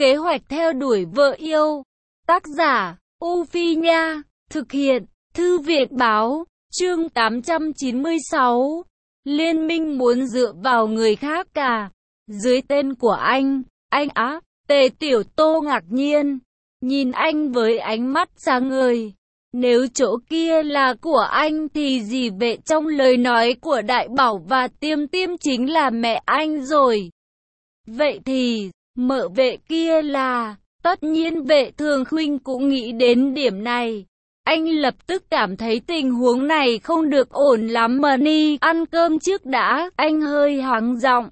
Kế hoạch theo đuổi vợ yêu. Tác giả, U Phi Nha. Thực hiện, Thư viện Báo. Chương 896. Liên minh muốn dựa vào người khác cả. Dưới tên của anh á. Tề Tiểu Tô ngạc nhiên, nhìn anh với ánh mắt sáng ngời. Nếu chỗ kia là của anh thì gì vệ trong lời nói của Đại Bảo và Tiêm Tiêm chính là mẹ anh rồi. Vậy thì, mợ vệ kia là... Tất nhiên Vệ Thường Khuynh cũng nghĩ đến điểm này. Anh lập tức cảm thấy tình huống này không được ổn lắm mà đi ăn cơm trước đã. Anh hơi hắng giọng,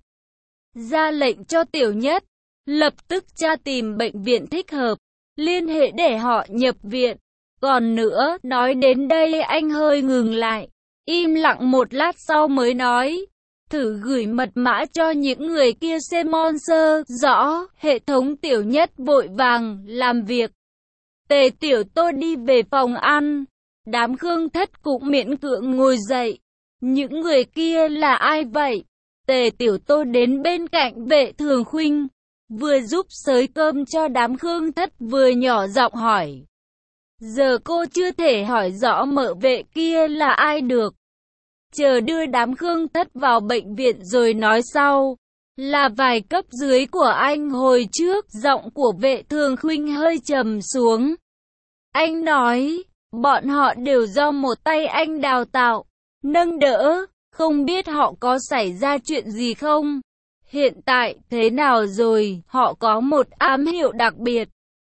ra lệnh cho Tiểu Nhất, lập tức tra tìm bệnh viện thích hợp, liên hệ để họ nhập viện. Còn nữa, nói đến đây anh hơi ngừng lại, im lặng một lát sau mới nói, thử gửi mật mã cho những người kia xem Monster. Rõ. Hệ thống Tiểu Nhất vội vàng làm việc. Tề Tiểu Tô đi về phòng ăn. Đám Khương Thất cũng miễn cưỡng ngồi dậy. Những người kia là ai vậy? Tề Tiểu Tô đến bên cạnh Vệ Thường Khuynh, vừa giúp xới cơm cho đám Khương Thất vừa nhỏ giọng hỏi. Giờ cô chưa thể hỏi rõ mợ vệ kia là ai được. Chờ đưa đám Khương Thất vào bệnh viện rồi nói sau. Là vài cấp dưới của anh hồi trước. Giọng của Vệ Thường Khuynh hơi trầm xuống. Anh nói, bọn họ đều do một tay anh đào tạo, nâng đỡ. Không biết họ có xảy ra chuyện gì không? Hiện tại thế nào rồi? Họ có một ám hiệu đặc biệt,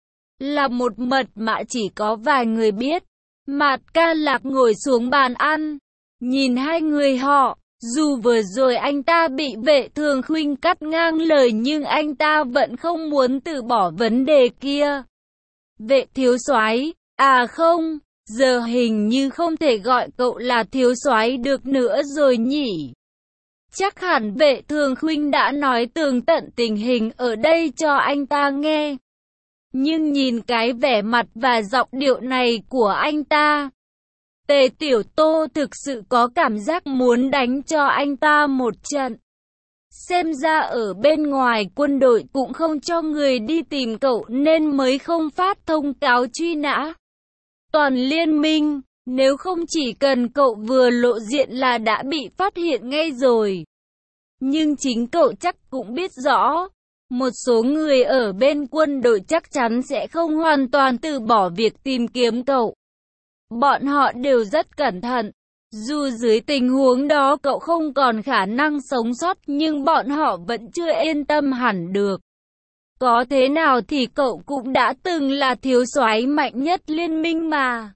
là một mật mã chỉ có vài người biết. Mạt Ca Lạc ngồi xuống bàn ăn, nhìn hai người họ. Dù vừa rồi anh ta bị Vệ Thường Khuynh cắt ngang lời nhưng anh ta vẫn không muốn từ bỏ vấn đề kia. Vệ thiếu soái, à không, giờ hình như không thể gọi cậu là thiếu soái được nữa rồi nhỉ. Chắc hẳn Vệ Thường Khuynh đã nói tường tận tình hình ở đây cho anh ta nghe. Nhưng nhìn cái vẻ mặt và giọng điệu này của anh ta, Tề Tiểu Tô thực sự có cảm giác muốn đánh cho anh ta một trận. Xem ra ở bên ngoài quân đội cũng không cho người đi tìm cậu nên mới không phát thông cáo truy nã. Toàn liên minh, nếu không chỉ cần cậu vừa lộ diện là đã bị phát hiện ngay rồi. Nhưng chính cậu chắc cũng biết rõ, một số người ở bên quân đội chắc chắn sẽ không hoàn toàn từ bỏ việc tìm kiếm cậu. Bọn họ đều rất cẩn thận. Dù dưới tình huống đó cậu không còn khả năng sống sót nhưng bọn họ vẫn chưa yên tâm hẳn được. Có thế nào thì cậu cũng đã từng là thiếu soái mạnh nhất liên minh mà.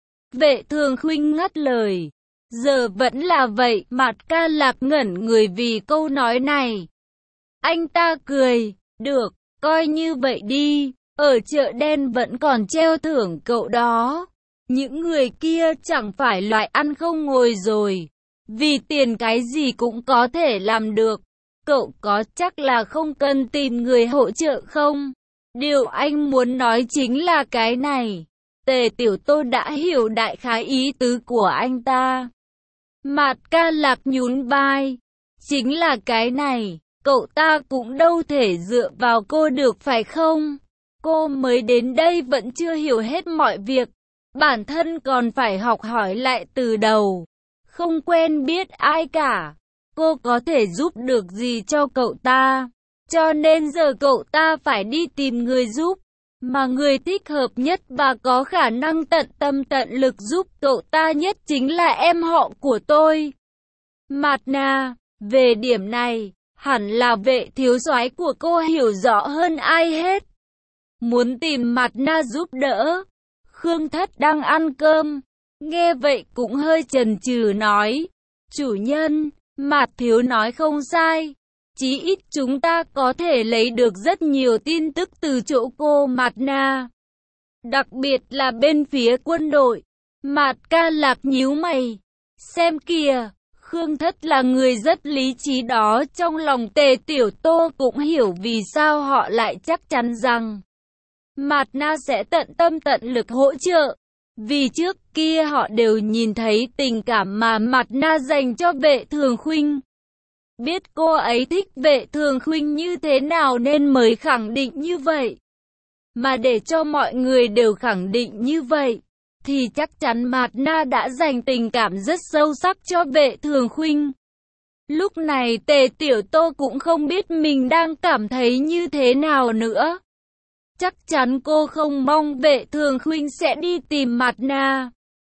Vệ Thường Khuynh ngắt lời. Giờ vẫn là vậy. Mạt Ca Lạc ngẩn người vì câu nói này. Anh ta cười. Được, coi như vậy đi. Ở chợ đen vẫn còn treo thưởng cậu đó. Những người kia chẳng phải loại ăn không ngồi rồi. Vì tiền cái gì cũng có thể làm được. Cậu có chắc là không cần tìm người hỗ trợ không? Điều anh muốn nói chính là cái này. Tề Tiểu Tô đã hiểu đại khái ý tứ của anh ta. Mạt Ca Lạc nhún vai. Chính là cái này. Cậu ta cũng đâu thể dựa vào cô được phải không? Cô mới đến đây vẫn chưa hiểu hết mọi việc. Bản thân còn phải học hỏi lại từ đầu. Không quen biết ai cả. Cô có thể giúp được gì cho cậu ta. Cho nên giờ cậu ta phải đi tìm người giúp. Mà người thích hợp nhất và có khả năng tận tâm tận lực giúp cậu ta nhất chính là em họ của tôi. Mạt Na, về điểm này, hẳn là Vệ thiếu soái của cô hiểu rõ hơn ai hết. Muốn tìm Mạt Na giúp đỡ. Khương Thất đang ăn cơm, nghe vậy cũng hơi chần chừ nói. Chủ nhân, Mạt thiếu nói không sai. Chí ít chúng ta có thể lấy được rất nhiều tin tức từ chỗ cô Mạt Na. Đặc biệt là bên phía quân đội. Mạt Ca Lạc nhíu mày. Xem kìa, Khương Thất là người rất lý trí đó. Trong lòng Tề Tiểu Tô cũng hiểu vì sao họ lại chắc chắn rằng Mạt Na sẽ tận tâm tận lực hỗ trợ. Vì trước kia họ đều nhìn thấy tình cảm mà Mạt Na dành cho Vệ Thường Khuynh. Biết cô ấy thích Vệ Thường Khuynh như thế nào nên mới khẳng định như vậy. Mà để cho mọi người đều khẳng định như vậy, thì chắc chắn Mạt Na đã dành tình cảm rất sâu sắc cho Vệ Thường Khuynh. Lúc này Tề Tiểu Tô cũng không biết mình đang cảm thấy như thế nào nữa. Chắc chắn cô không mong Vệ Thường Khuynh sẽ đi tìm Mạt Na.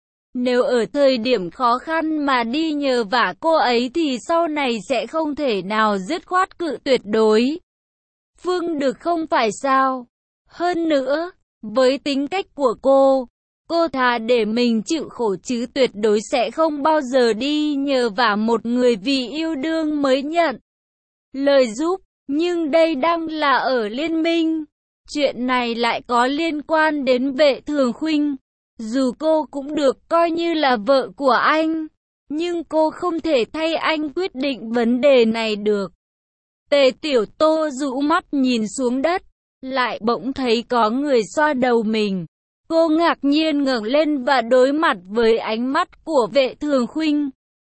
Nếu ở thời điểm khó khăn mà đi nhờ vả cô ấy thì sau này sẽ không thể nào dứt khoát cự tuyệt đối phương được không phải sao? Hơn nữa, với tính cách của cô thà để mình chịu khổ chứ tuyệt đối sẽ không bao giờ đi nhờ vả một người vì yêu đương mới nhận lời giúp. Nhưng đây đang là ở liên minh. Chuyện này lại có liên quan đến Vệ Thường Khuynh. Dù cô cũng được coi như là vợ của anh, nhưng cô không thể thay anh quyết định vấn đề này được. Tề Tiểu Tô rũ mắt nhìn xuống đất, lại bỗng thấy có người xoa đầu mình. Cô ngạc nhiên ngẩng lên và đối mặt với ánh mắt của Vệ Thường Khuynh.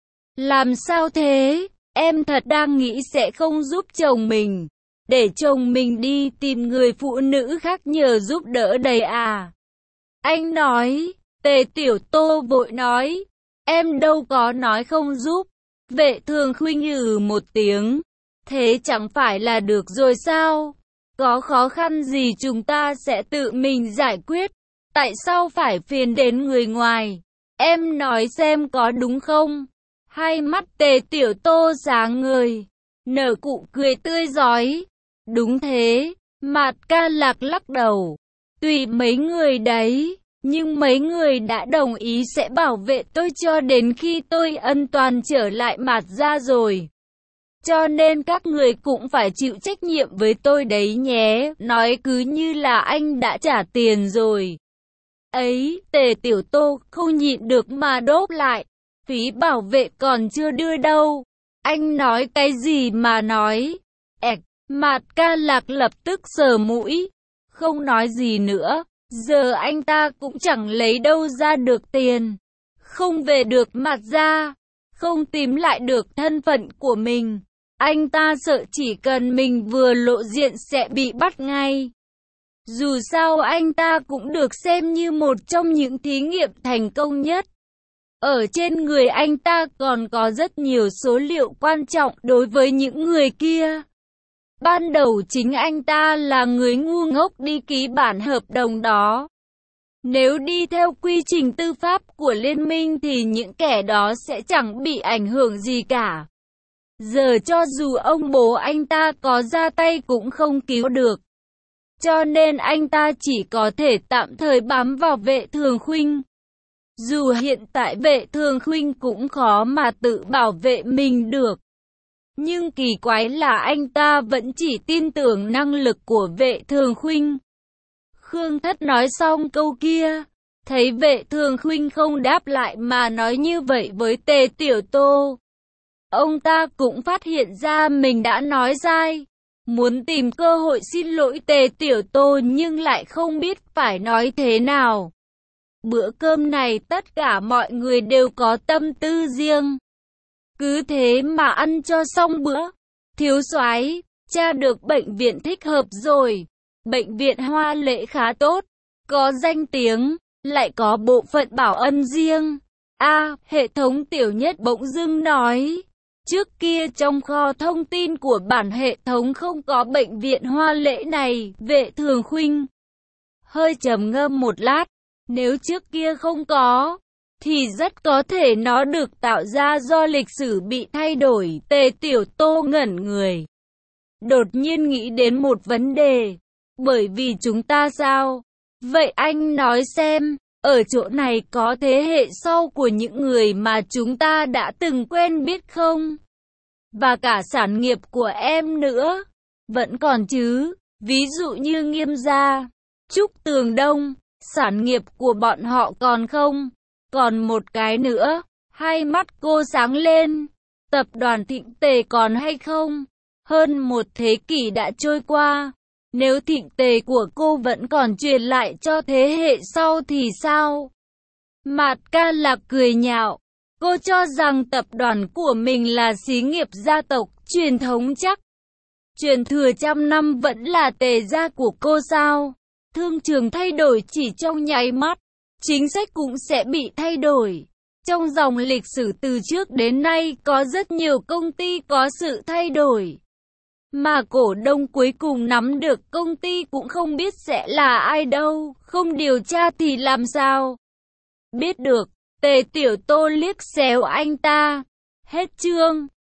Làm sao thế? Em thật đang nghĩ sẽ không giúp chồng mình, để chồng mình đi tìm người phụ nữ khác nhờ giúp đỡ đấy à? Anh nói. Tề Tiểu Tô vội nói. Em đâu có nói không giúp. Vệ Thường Khuynh một tiếng. Thế chẳng phải là được rồi sao? Có khó khăn gì chúng ta sẽ tự mình giải quyết. Tại sao phải phiền đến người ngoài? Em nói xem có đúng không? Hai mắt Tề Tiểu Tô sáng ngời, nở nụ cười tươi rói. Đúng thế. Mạt Ca Lạc lắc đầu. Tùy mấy người đấy, nhưng mấy người đã đồng ý sẽ bảo vệ tôi cho đến khi tôi an toàn trở lại Mạt gia rồi. Cho nên các người cũng phải chịu trách nhiệm với tôi đấy nhé. Nói cứ như là anh đã trả tiền rồi. Ấy, Tề Tiểu Tô không nhịn được mà đốp lại. Phí bảo vệ còn chưa đưa đâu. Anh nói cái gì mà nói? Mạt Ca Lạc lập tức sờ mũi, không nói gì nữa. Giờ anh ta cũng chẳng lấy đâu ra được tiền, không về được Mạt gia, không tìm lại được thân phận của mình. Anh ta sợ chỉ cần mình vừa lộ diện sẽ bị bắt ngay. Dù sao anh ta cũng được xem như một trong những thí nghiệm thành công nhất. Ở trên người anh ta còn có rất nhiều số liệu quan trọng đối với những người kia. Ban đầu chính anh ta là người ngu ngốc đi ký bản hợp đồng đó. Nếu đi theo quy trình tư pháp của liên minh thì những kẻ đó sẽ chẳng bị ảnh hưởng gì cả. Giờ cho dù ông bố anh ta có ra tay cũng không cứu được. Cho nên anh ta chỉ có thể tạm thời bám vào Vệ Thường Khuynh. Dù hiện tại Vệ Thường Khuynh cũng khó mà tự bảo vệ mình được. Nhưng kỳ quái là anh ta vẫn chỉ tin tưởng năng lực của Vệ Thường Khuynh. Khương Thất nói xong câu kia, thấy Vệ Thường Khuynh không đáp lại mà nói như vậy với Tề Tiểu Tô. Ông ta cũng phát hiện ra mình đã nói sai, muốn tìm cơ hội xin lỗi Tề Tiểu Tô nhưng lại không biết phải nói thế nào. Bữa cơm này tất cả mọi người đều có tâm tư riêng. Cứ thế mà ăn cho xong bữa. Thiếu soái, tra được bệnh viện thích hợp rồi. Bệnh viện Hoa Lệ khá tốt, có danh tiếng, lại có bộ phận bảo ân riêng. Hệ thống Tiểu Nhất bỗng dưng nói. Trước kia trong kho thông tin của bản hệ thống không có bệnh viện Hoa Lệ này. Vệ Thường Khuynh hơi trầm ngâm một lát. Nếu trước kia không có, thì rất có thể nó được tạo ra do lịch sử bị thay đổi. Tề Tiểu Tô ngẩn người, đột nhiên nghĩ đến một vấn đề. Bởi vì chúng ta sao? Vậy anh nói xem, ở chỗ này có thế hệ sau của những người mà chúng ta đã từng quen biết không? Và cả sản nghiệp của em nữa. Vẫn còn chứ, ví dụ như Nghiêm gia, Trúc Tường Đông, sản nghiệp của bọn họ còn không? Còn một cái nữa, hai mắt cô sáng lên. Tập đoàn Thịnh Tề còn hay không? Hơn một thế kỷ đã trôi qua. Nếu Thịnh Tề của cô vẫn còn truyền lại cho thế hệ sau thì sao? Mạt Ca Lạc cười nhạo. Cô cho rằng tập đoàn của mình là xí nghiệp gia tộc truyền thống chắc. Truyền thừa trăm năm vẫn là Tề gia của cô sao? Thương trường thay đổi chỉ trong nháy mắt, chính sách cũng sẽ bị thay đổi. Trong dòng lịch sử từ trước đến nay có rất nhiều công ty có sự thay đổi. Mà cổ đông cuối cùng nắm được công ty cũng không biết sẽ là ai đâu, không điều tra thì làm sao biết được. Tề Tiểu Tô liếc xéo anh ta. Hết chương.